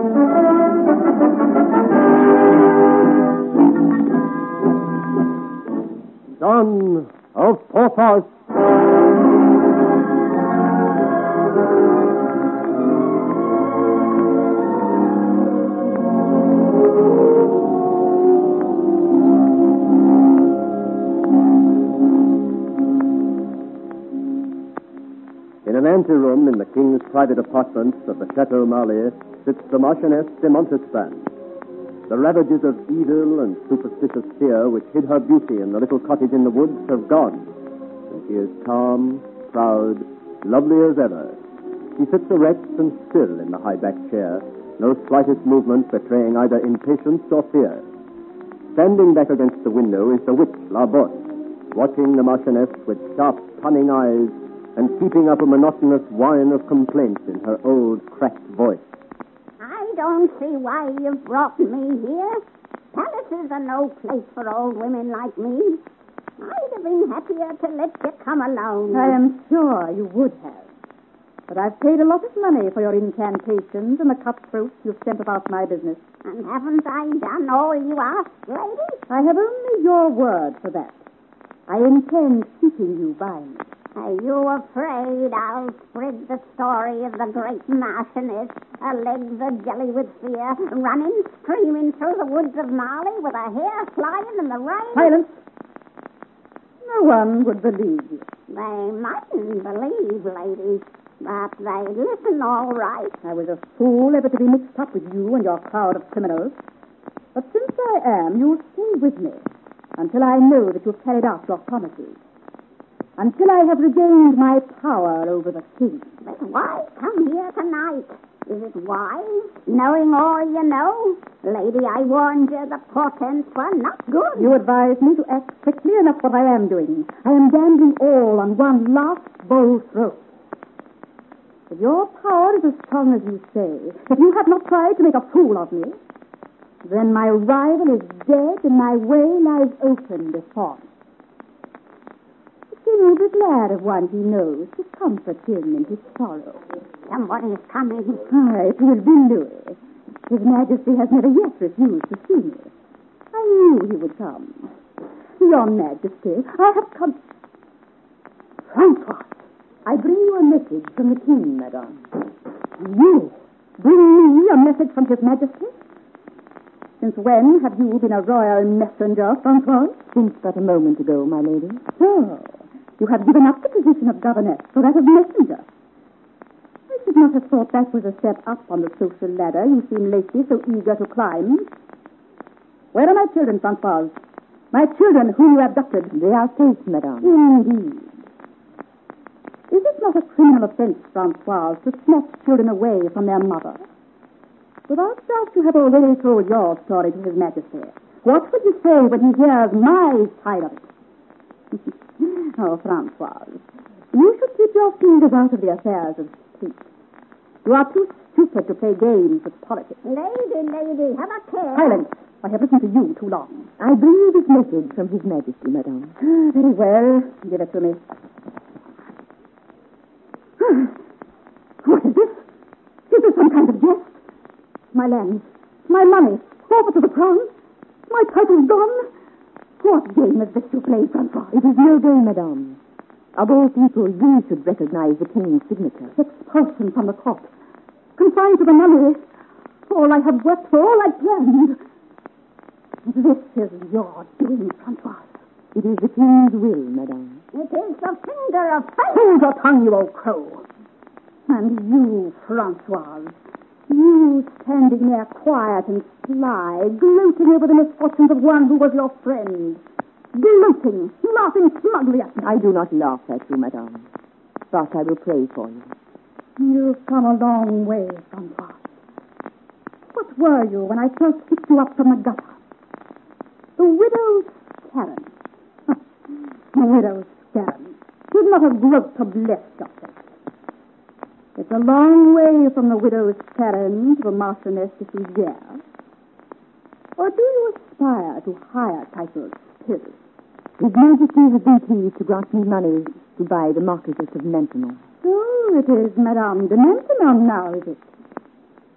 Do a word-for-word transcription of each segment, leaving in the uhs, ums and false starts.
Son of Porthos. In an anteroom in the king's private apartments of the Chateau Marly sits the Marchioness de Montespan. The ravages of evil and superstitious fear which hid her beauty in the little cottage in the woods have gone, and she is calm, proud, lovely as ever. She sits erect and still in the high-backed chair, no slightest movement betraying either impatience or fear. Standing back against the window is the witch, La Botte, watching the Marchioness with sharp, cunning eyes and keeping up a monotonous whine of complaint in her old, cracked voice. I don't see why you've brought me here. Palaces are no place for old women like me. I'd have been happier to let you come alone. I am sure you would have. But I've paid a lot of money for your incantations and the cutthroats you've sent about my business. And haven't I done all you asked, lady? I have only your word for that. I intend keeping you by me. Are you afraid I'll spread the story of the great Marchioness, her legs are jelly with fear, running, screaming through the woods of Marly with her hair flying in the rain? Silence! No one would believe you. They mightn't believe, lady, but they'd listen all right. I was a fool ever to be mixed up with you and your crowd of criminals. But since I am, you'll stay with me until I know that you've carried out your promises. Until I have regained my power over the king. But why come here tonight? Is it wise, knowing all you know? Lady, I warned you the portents were not good. You advised me to act quickly, and that's what I am doing. I am gambling all on one last bold throw. If your power is as strong as you say, if you have not tried to make a fool of me, then my rival is dead and my way lies open before me. He will be glad of one he knows to comfort him in his sorrow. Somebody is coming. Ah, it will be Louis. His Majesty has never yet refused to see me. I knew he would come. Your Majesty, I have come... Francois, I bring you a message from the king, madame. You bring me a message from his Majesty? Since when have you been a royal messenger, Francois? Since but a moment ago, my lady. So... you have given up the position of governess for that of messenger. I should not have thought that was a step up on the social ladder you seem lately so eager to climb. Where are my children, Francoise? My children whom you abducted? They are safe, madame. Indeed. Is it not a criminal offense, Francoise, to snatch children away from their mother? Without doubt you have already told your story to His Majesty. What would you say when he hears my side of it? Oh, Francoise, you should keep your fingers out of the affairs of state. You are too stupid to play games with politics. Lady, lady, have a care. Silence. I have listened to you too long. I bring you this message from His Majesty, madame. Very well. Give it to me. What is this? Is this some kind of jest? My lands, my money, forfeit to the crown, my title's gone. What game is this you play, Francois? It is no game, madame. Of all people, you should recognize the king's signature. Expulsion from the court. Confined to the money. All I have worked for, all I planned. This is your doing, Francois. It is the king's will, madame. It is the finger of fate. Hold your tongue, you old crow. And you, Francois, you standing there quiet and sly, gloating over the misfortunes of one who was your friend. Gloating, laughing smugly at me. I do not laugh at you, madame. But I will pray for you. You've come a long way, Francois. What were you when I first picked you up from the gutter? The widow's Karen. The widow's Karen. She's not a groat to bless yourself. It's a long way from the widow's Karen to the Marchioness de Fougères. Or do you aspire to higher titles still? His Majesty has been pleased to grant me money to buy the Marquisess of Maintenon. Oh, it is Madame de Maintenon now, is it?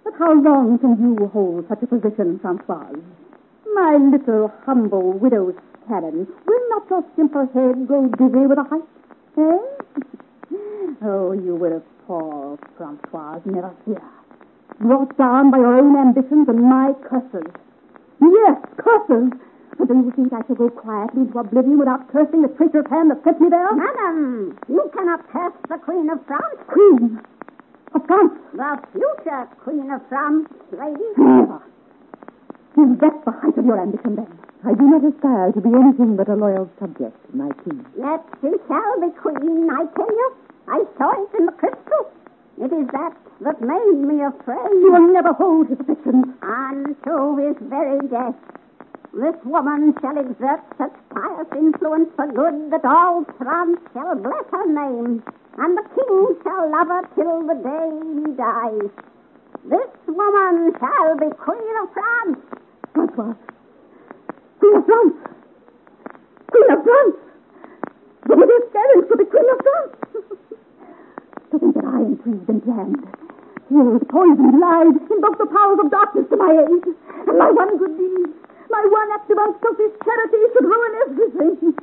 But how long can you hold such a position, Francoise? My little humble widow's Karen, will not your simple head grow dizzy with a height? Eh? Oh, you will fall, Francoise, never fear. Brought down by your own ambitions and my curses. Yes, curses! But do you think I shall go quietly into oblivion without cursing the traitorous hand that set me there? Madam, you cannot curse the Queen of France. Queen of France? The future Queen of France, lady. Never. Is that the height of your ambition, then? I do not aspire to be anything but a loyal subject, my king. Yet she shall be queen, I tell you. I saw it in the crystal. It is that that made me afraid. You will never hold his affections. Unto his very death. This woman shall exert such pious influence for good that all France shall bless her name, and the king shall love her till the day he dies. This woman shall be Queen of France. Francois. Queen of France. Queen of France. The widow's parents to be Queen of France. To think that I intrigued and planned, killed, poisoned, lied, invoked the powers of darkness to my aid, and my one good deed, my one act of unselfish charity should ruin everything.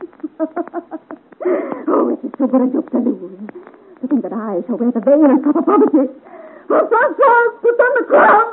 Oh, it is too good a joke to lose. To think that I shall wear the veil and suffer poverty. Oh, Francois, put on the crown.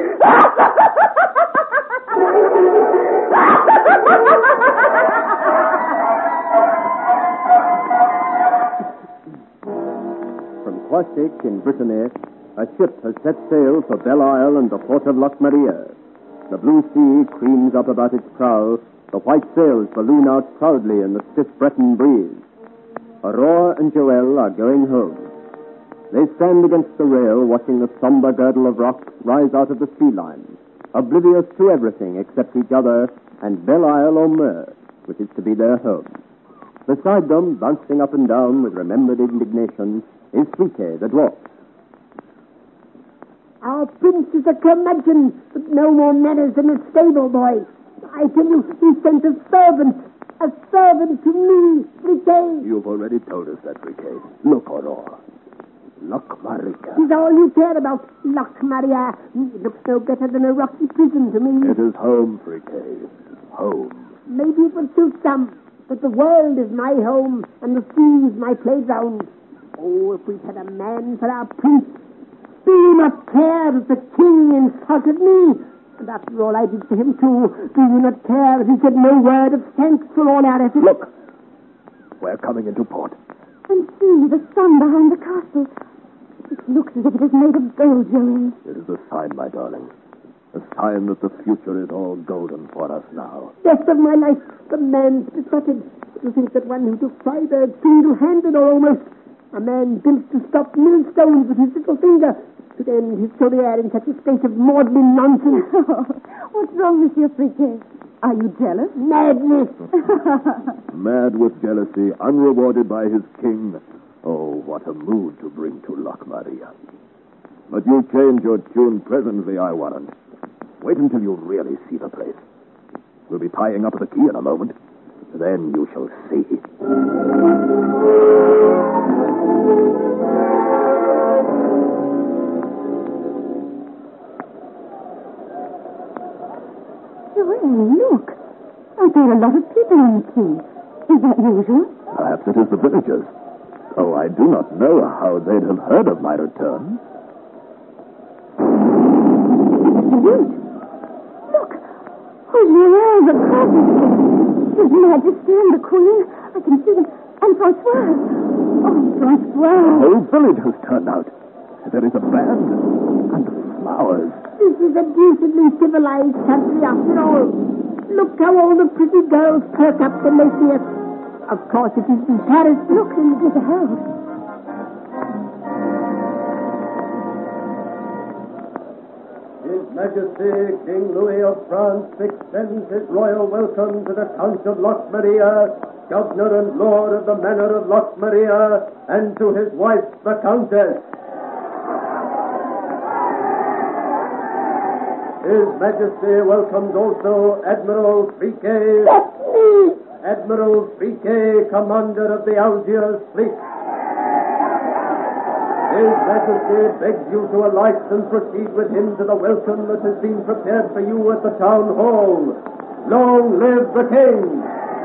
From Croisic in Brittany, a ship has set sail for Belle Isle and the port of Loch Maria. The blue sea creams up about its prow. The white sails balloon out proudly in the stiff Breton breeze. Aurore and Joël are going home. They stand against the rail, watching the somber girdle of rocks rise out of the sea line, oblivious to everything except each other and Belle Isle or Mer, which is to be their home. Beside them, bouncing up and down with remembered indignation, is Friquet, the dwarf. Our prince is a curmudgeon, but no more manners than a stable boy. I tell you, he sent a servant, a servant to me, Friquet. You've already told us that, Friquet. Look, Aurore. Loch Maria. Is all you care about, Loch Maria. It looks no better than a rocky prison to me. It is home, Friquet. Home. Maybe it will suit some, but the world is my home, and the sea is my playground. Oh, if we had a man for our prince. Do you not care that the king insulted me? And after all I did for him, too, do you not care that he said no word of thanks for all our efforts? Look! We're coming into port. And see the sun behind the castle. It looks as if it is made of gold, Joël. It is a sign, my darling. A sign that the future is all golden for us now. Best of my life, the man's besotted. To think that one who took Freiburg single-handed or almost, a man built to stop millstones with his little finger, should end his career in such a state of maudlin nonsense. Oh, what's wrong, Monsieur Friquet? Are you jealous? Madness. Mad with jealousy, unrewarded by his king. Oh, what a mood to bring to Loch Maria. But you'll change your tune presently, I warrant. Wait until you really see the place. We'll be tying up at the key in a moment. Then you shall see. Joël, look. Aren't there a lot of people on the quay? Is that usual? Perhaps it is the villagers. Oh, I do not know how they'd have heard of my return. Salute. Look. Joël, the present. His Majesty and the Queen. I can see them. And Francois. Oh, Francois. The whole village has turned out. There is a band and flowers. This is a decently civilized country after all. Look how all the pretty girls perk up when they see us. Of course, it is in Paris. Look, and there's a house. His Majesty King Louis of France extends his royal welcome to the Count of Loch Maria, Governor and Lord of the Manor of Loch Maria, and to his wife, the Countess. His Majesty welcomes also Admiral Friquet. That's me! Admiral Friquet, commander of the Algiers fleet. His Majesty begs you to alight and proceed with him to the welcome that has been prepared for you at the town hall. Long live the King!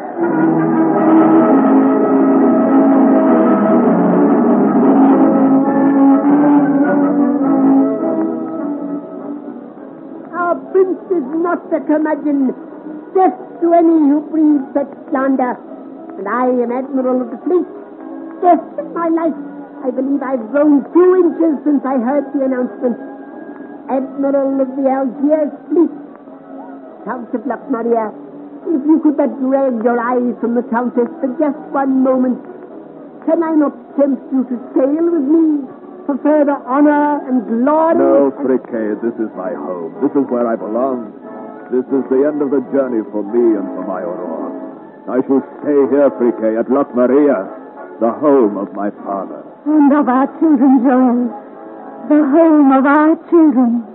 Our prince is not a curmudgeon. Death to any who breathe such slander. And I am Admiral of the Fleet. Death is my life. I believe I've grown two inches since I heard the announcement. Admiral of the Algiers Fleet. Count of Lochmaria, if you could but drag your eyes from the Countess for just one moment, can I not tempt you to sail with me for further honor and glory? No, Friquet, this is my home. This is where I belong. This is the end of the journey for me and for my Aurora. I shall stay here, Friquet, at Lochmaria, the home of my father. And of our children, Joel. The home of our children.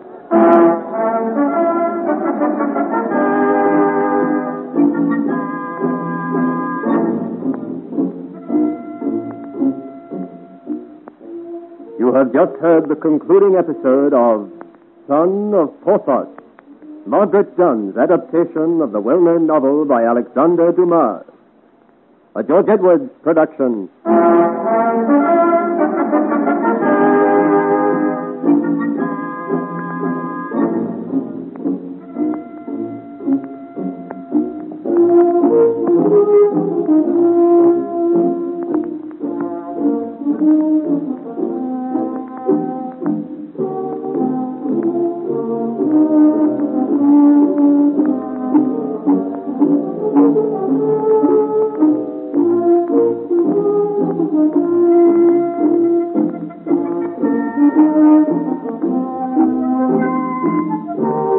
You have just heard the concluding episode of Son of Porthos, Margaret Dunn's adaptation of the well-known novel by Alexander Dumas. A George Edwards production. Thank you.